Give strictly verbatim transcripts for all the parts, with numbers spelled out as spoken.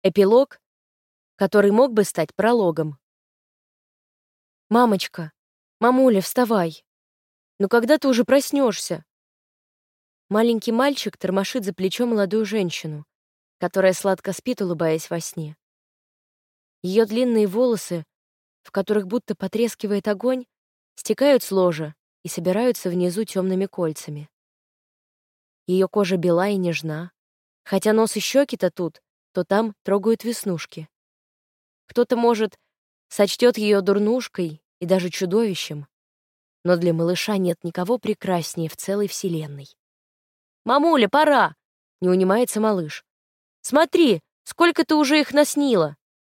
Эпилог, который мог бы стать прологом. «Мамочка, мамуля, вставай! Ну когда ты уже проснешься?» Маленький мальчик тормошит за плечо молодую женщину, которая сладко спит, улыбаясь во сне. Ее длинные волосы, в которых будто потрескивает огонь, стекают с ложа и собираются внизу темными кольцами. Ее кожа бела и нежна, хотя нос и щеки-то тут, то там трогают веснушки. Кто-то, может, сочтет ее дурнушкой и даже чудовищем, но для малыша нет никого прекраснее в целой вселенной. «Мамуля, пора!» — не унимается малыш. «Смотри, сколько ты уже их наснила!»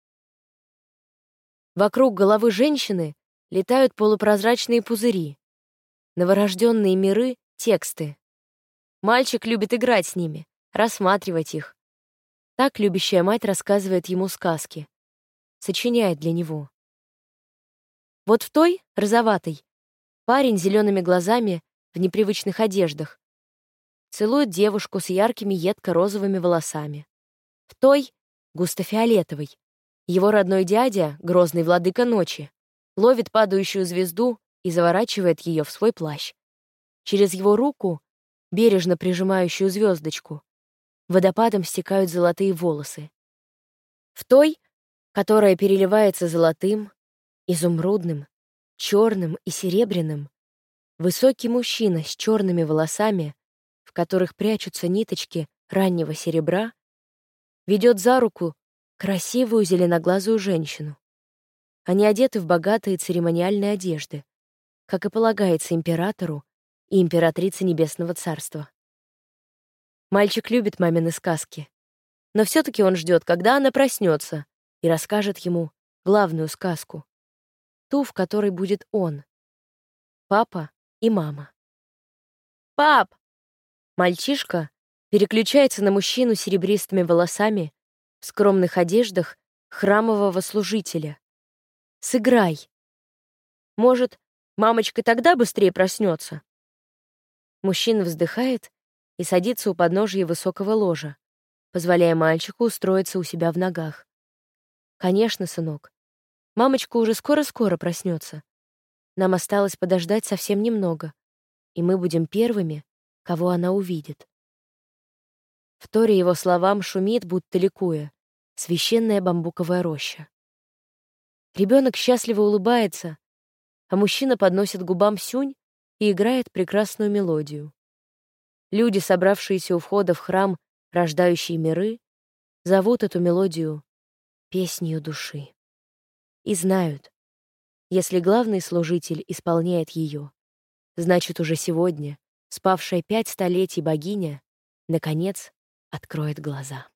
Вокруг головы женщины летают полупрозрачные пузыри. Новорожденные миры — тексты. Мальчик любит играть с ними, рассматривать их. Так любящая мать рассказывает ему сказки, сочиняет для него. Вот в той, розоватой, парень с зелеными глазами в непривычных одеждах целует девушку с яркими едко-розовыми волосами. В той, густо-фиолетовой, его родной дядя, грозный владыка ночи, ловит падающую звезду и заворачивает ее в свой плащ. Через его руку, бережно прижимающую звездочку, водопадом стекают золотые волосы. В той, которая переливается золотым, изумрудным, черным и серебряным, высокий мужчина с черными волосами, в которых прячутся ниточки раннего серебра, ведет за руку красивую зеленоглазую женщину. Они одеты в богатые церемониальные одежды, как и полагается императору и императрице Небесного Царства. Мальчик любит мамины сказки, но все-таки он ждет, когда она проснется и расскажет ему главную сказку, ту, в которой будет он, папа и мама. «Пап!» Мальчишка переключается на мужчину с серебристыми волосами в скромных одеждах храмового служителя. «Сыграй!» «Может, мамочка тогда быстрее проснется?» Мужчина вздыхает и садится у подножия высокого ложа, позволяя мальчику устроиться у себя в ногах. «Конечно, сынок. Мамочка уже скоро-скоро проснется. Нам осталось подождать совсем немного, и мы будем первыми, кого она увидит». Вторя его словам шумит, будто ликуя, священная бамбуковая роща. Ребенок счастливо улыбается, а мужчина подносит к губам сюнь и играет прекрасную мелодию. Люди, собравшиеся у входа в храм «Рождающие миры», зовут эту мелодию «Песнью души». И знают, если главный служитель исполняет ее, значит, уже сегодня спавшая пять столетий богиня наконец откроет глаза.